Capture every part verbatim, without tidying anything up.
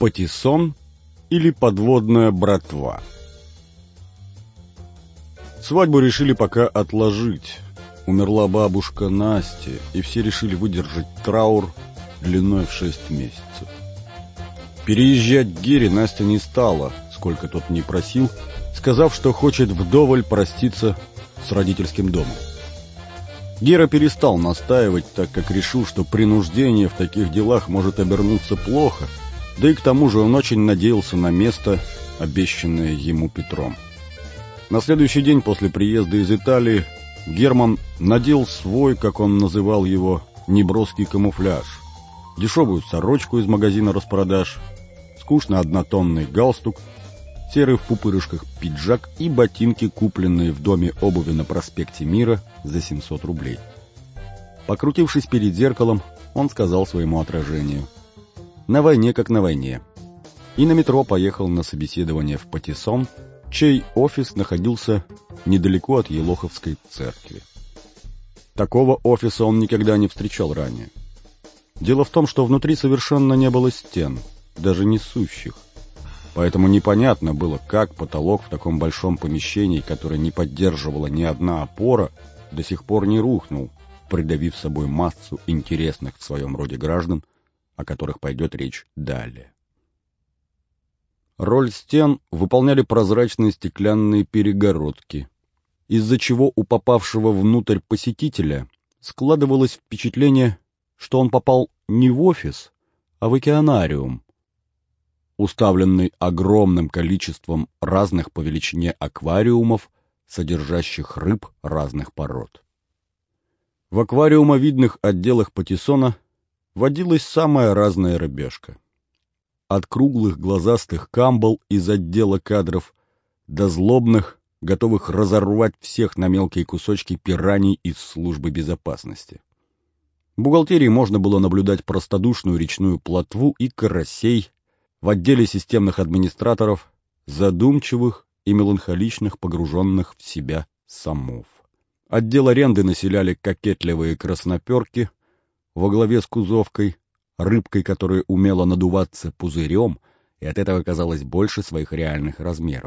Патиссон или подводная братва. Свадьбу решили пока отложить. Умерла бабушка Настя, и все решили выдержать траур длиной в шесть месяцев. Переезжать к Гере Настя не стала, сколько тот не просил, сказав, что хочет вдоволь проститься с родительским домом. Гера перестал настаивать, так как решил, что принуждение в таких делах может обернуться плохо, да и к тому же он очень надеялся на место, обещанное ему Петром. На следующий день после приезда из Италии Герман надел свой, как он называл его, неброский камуфляж, дешевую сорочку из магазина распродаж, скучно однотонный галстук, серый в пупырышках пиджак и ботинки, купленные в доме обуви на проспекте Мира за семьсот рублей. Покрутившись перед зеркалом, он сказал своему отражению: «На войне, как на войне», и на метро поехал на собеседование в Патиссон, чей офис находился недалеко от Елоховской церкви. Такого офиса он никогда не встречал ранее. Дело в том, что внутри совершенно не было стен, даже несущих. Поэтому непонятно было, как потолок в таком большом помещении, которое не поддерживала ни одна опора, до сих пор не рухнул, придавив собой массу интересных в своем роде граждан, о которых пойдет речь далее. Роль стен выполняли прозрачные стеклянные перегородки, из-за чего у попавшего внутрь посетителя складывалось впечатление, что он попал не в офис, а в океанариум, уставленный огромным количеством разных по величине аквариумов, содержащих рыб разных пород. В аквариумовидных отделах Патиссона водилась самая разная рыбешка. От круглых глазастых камбал из отдела кадров до злобных, готовых разорвать всех на мелкие кусочки пираний из службы безопасности. В бухгалтерии можно было наблюдать простодушную речную плотву и карасей, в отделе системных администраторов задумчивых и меланхоличных, погруженных в себя самов. Отдел аренды населяли кокетливые красноперки во главе с кузовкой, рыбкой, которая умела надуваться пузырем и от этого казалась больше своих реальных размеров.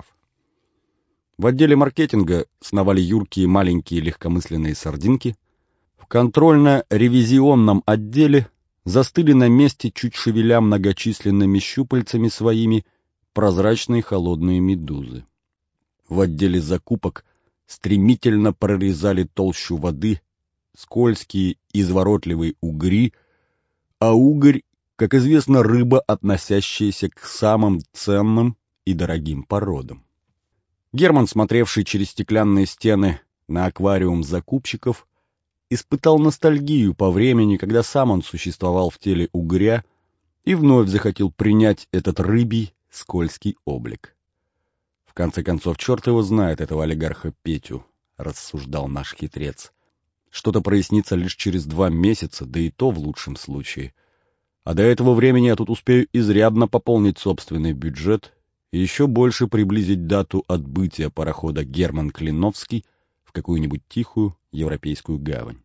В отделе маркетинга сновали юркие маленькие легкомысленные сардинки, в контрольно-ревизионном отделе застыли на месте, чуть шевеля многочисленными щупальцами своими, прозрачные холодные медузы. В отделе закупок стремительно прорезали толщу воды скользкие, изворотливые угри, а угорь, как известно, рыба, относящаяся к самым ценным и дорогим породам. Герман, смотревший через стеклянные стены на аквариум закупщиков, испытал ностальгию по времени, когда сам он существовал в теле угря и вновь захотел принять этот рыбий скользкий облик. В конце концов, черт его знает, этого олигарха Петю, рассуждал наш хитрец. Что-то прояснится лишь через два месяца, да и то в лучшем случае. А до этого времени я тут успею изрядно пополнить собственный бюджет и еще больше приблизить дату отбытия парохода «Герман Клиновский» в какую-нибудь тихую европейскую гавань.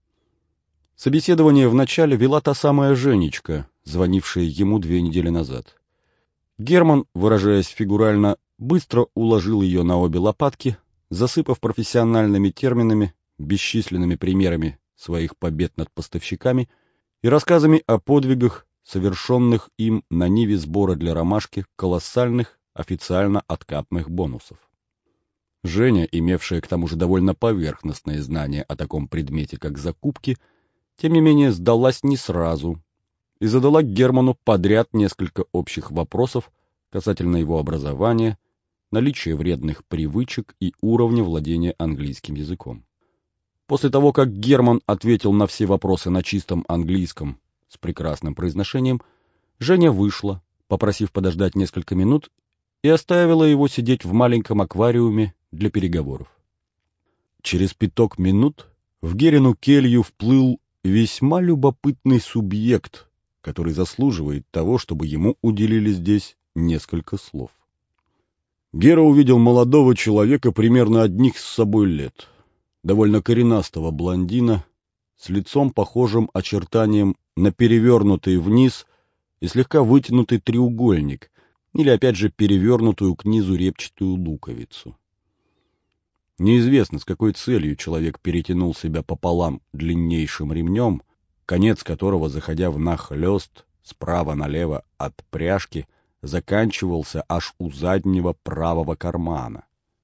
Собеседование вначале вела та самая Женечка, звонившая ему две недели назад. Герман, выражаясь фигурально, быстро уложил ее на обе лопатки, засыпав профессиональными терминами, бесчисленными примерами своих побед над поставщиками и рассказами о подвигах, совершенных им на ниве сбора для ромашки колоссальных официально откатных бонусов. Женя, имевшая к тому же довольно поверхностные знания о таком предмете, как закупки, тем не менее сдалась не сразу и задала Герману подряд несколько общих вопросов касательно его образования, наличия вредных привычек и уровня владения английским языком. После того, как Герман ответил на все вопросы на чистом английском с прекрасным произношением, Женя вышла, попросив подождать несколько минут, и оставила его сидеть в маленьком аквариуме для переговоров. Через пяток минут в Герину келью вплыл весьма любопытный субъект, который заслуживает того, чтобы ему уделили здесь несколько слов. Гера увидел молодого человека примерно одних с собой лет, довольно коренастого блондина, с лицом, похожим очертанием на перевернутый вниз, и слегка вытянутый треугольник, или опять же перевернутую к низу репчатую луковицу. Неизвестно, с какой целью человек перетянул себя пополам длиннейшим ремнем, конец которого, заходя внахлёст справа налево от пряжки, заканчивался аж у заднего правого кармана.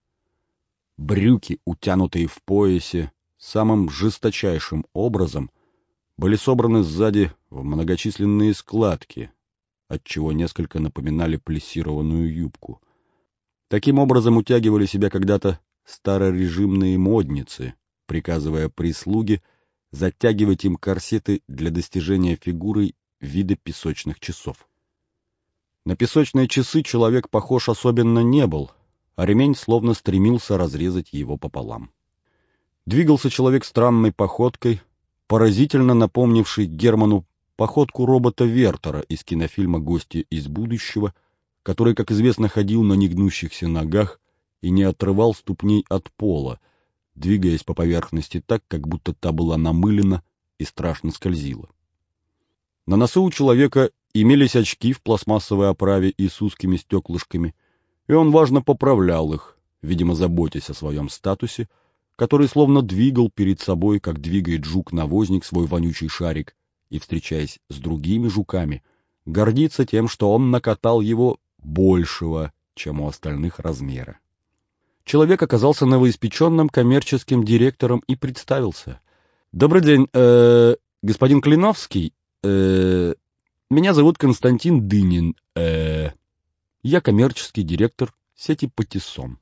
Брюки, утянутые в поясе, самым жесточайшим образом были собраны сзади в многочисленные складки, отчего несколько напоминали плессированную юбку. Таким образом утягивали себя когда-то старорежимные модницы, приказывая прислуге затягивать им корсеты для достижения фигуры вида песочных часов. На песочные часы человек похож особенно не был, а ремень словно стремился разрезать его пополам. Двигался человек странной походкой, поразительно напомнившей Герману походку робота Вертера из кинофильма «Гости из будущего», который, как известно, ходил на негнущихся ногах и не отрывал ступней от пола, двигаясь по поверхности так, как будто та была намылена и страшно скользила. На носу у человека имелись очки в пластмассовой оправе и с узкими стеклышками, и он важно поправлял их, видимо, заботясь о своем статусе, который словно двигал перед собой, как двигает жук-навозник свой вонючий шарик, и, встречаясь с другими жуками, гордится тем, что он накатал его большего, чем у остальных размера. Человек оказался новоиспеченным коммерческим директором и представился. «Добрый день, э, господин Клиновский. Э, меня зовут Константин Дынин. Э, я коммерческий директор сети Патиссон».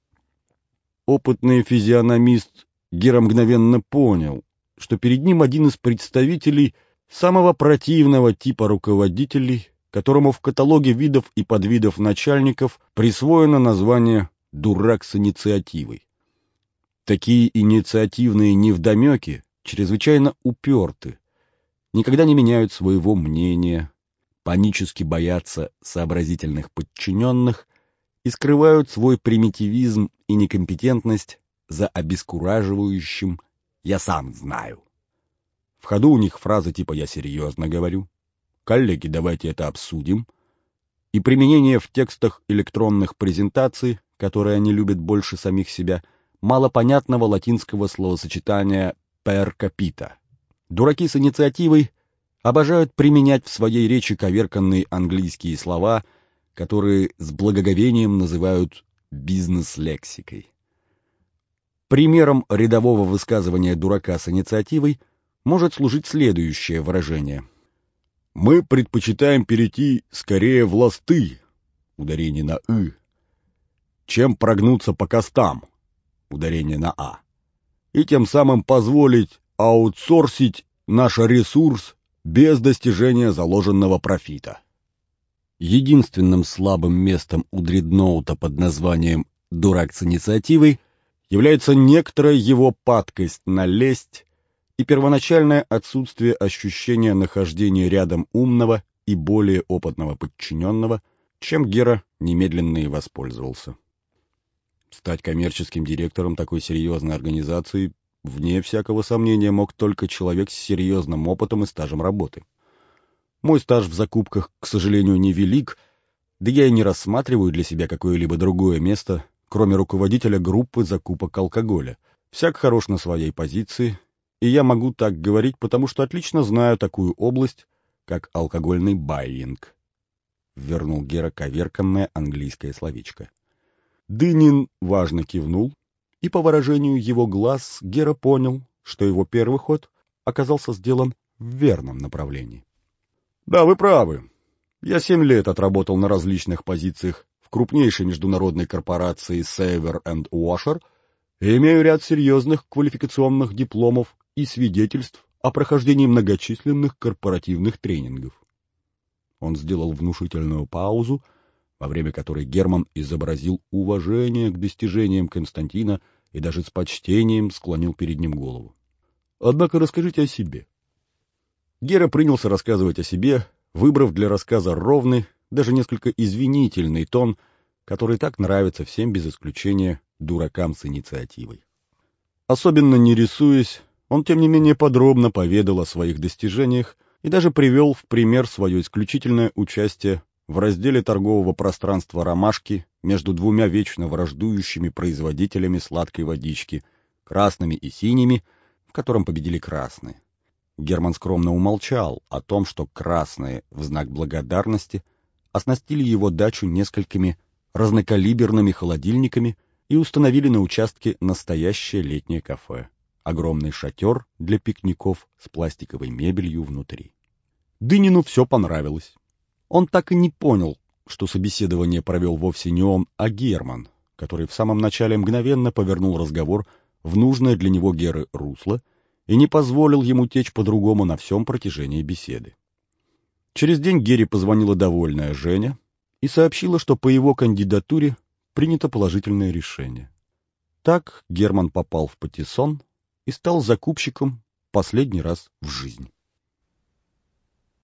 Опытный физиономист Гера мгновенно понял, что перед ним один из представителей самого противного типа руководителей, которому в каталоге видов и подвидов начальников присвоено название «дурак с инициативой». Такие инициативные невдомеки чрезвычайно уперты, никогда не меняют своего мнения, панически боятся сообразительных подчиненных и скрывают свой примитивизм и некомпетентность за обескураживающим «я сам знаю». В ходу у них фразы типа «я серьезно говорю», «коллеги, давайте это обсудим», и применение в текстах электронных презентаций, которые они любят больше самих себя, малопонятного латинского словосочетания «per capita». Дураки с инициативой обожают применять в своей речи коверканные английские слова, которые с благоговением называют бизнес-лексикой. Примером рядового высказывания дурака с инициативой может служить следующее выражение. «Мы предпочитаем перейти скорее в ласты», ударение на «ы», чем прогнуться по костам, ударение на «а», и тем самым позволить аутсорсить наш ресурс без достижения заложенного профита. Единственным слабым местом у дредноута под названием «дурак с инициативой» является некоторая его падкость на лесть и первоначальное отсутствие ощущения нахождения рядом умного и более опытного подчиненного, чем Гера немедленно и воспользовался. Стать коммерческим директором такой серьезной организации, вне всякого сомнения, мог только человек с серьезным опытом и стажем работы. Мой стаж в закупках, к сожалению, невелик, да я и не рассматриваю для себя какое-либо другое место, кроме руководителя группы закупок алкоголя. Всяк хорош на своей позиции, и я могу так говорить, потому что отлично знаю такую область, как алкогольный байинг. Вернул Гера коверканное английское словечко. Дынин важно кивнул, и по выражению его глаз Гера понял, что его первый ход оказался сделан в верном направлении. «Да, вы правы. Я семь лет отработал на различных позициях в крупнейшей международной корпорации Saver энд Washer и имею ряд серьезных квалификационных дипломов и свидетельств о прохождении многочисленных корпоративных тренингов». Он сделал внушительную паузу, во время которой Герман изобразил уважение к достижениям Константина и даже с почтением склонил перед ним голову. «Однако расскажите о себе». Гера принялся рассказывать о себе, выбрав для рассказа ровный, даже несколько извинительный тон, который так нравится всем без исключения дуракам с инициативой. Особенно не рисуясь, он тем не менее подробно поведал о своих достижениях, и даже привел в пример свое исключительное участие в разделе торгового пространства «Ромашки» между двумя вечно враждующими производителями сладкой водички, красными и синими, в котором победили красные. Герман скромно умолчал о том, что красные в знак благодарности оснастили его дачу несколькими разнокалиберными холодильниками и установили на участке настоящее летнее кафе. Огромный шатер для пикников с пластиковой мебелью внутри. Дынину все понравилось. Он так и не понял, что собеседование провел вовсе не он, а Герман, который в самом начале мгновенно повернул разговор в нужное для него Геры русло и не позволил ему течь по-другому на всем протяжении беседы. Через день Гере позвонила довольная Женя и сообщила, что по его кандидатуре принято положительное решение. Так Герман попал в Патиссон и стал закупщиком последний раз в жизни.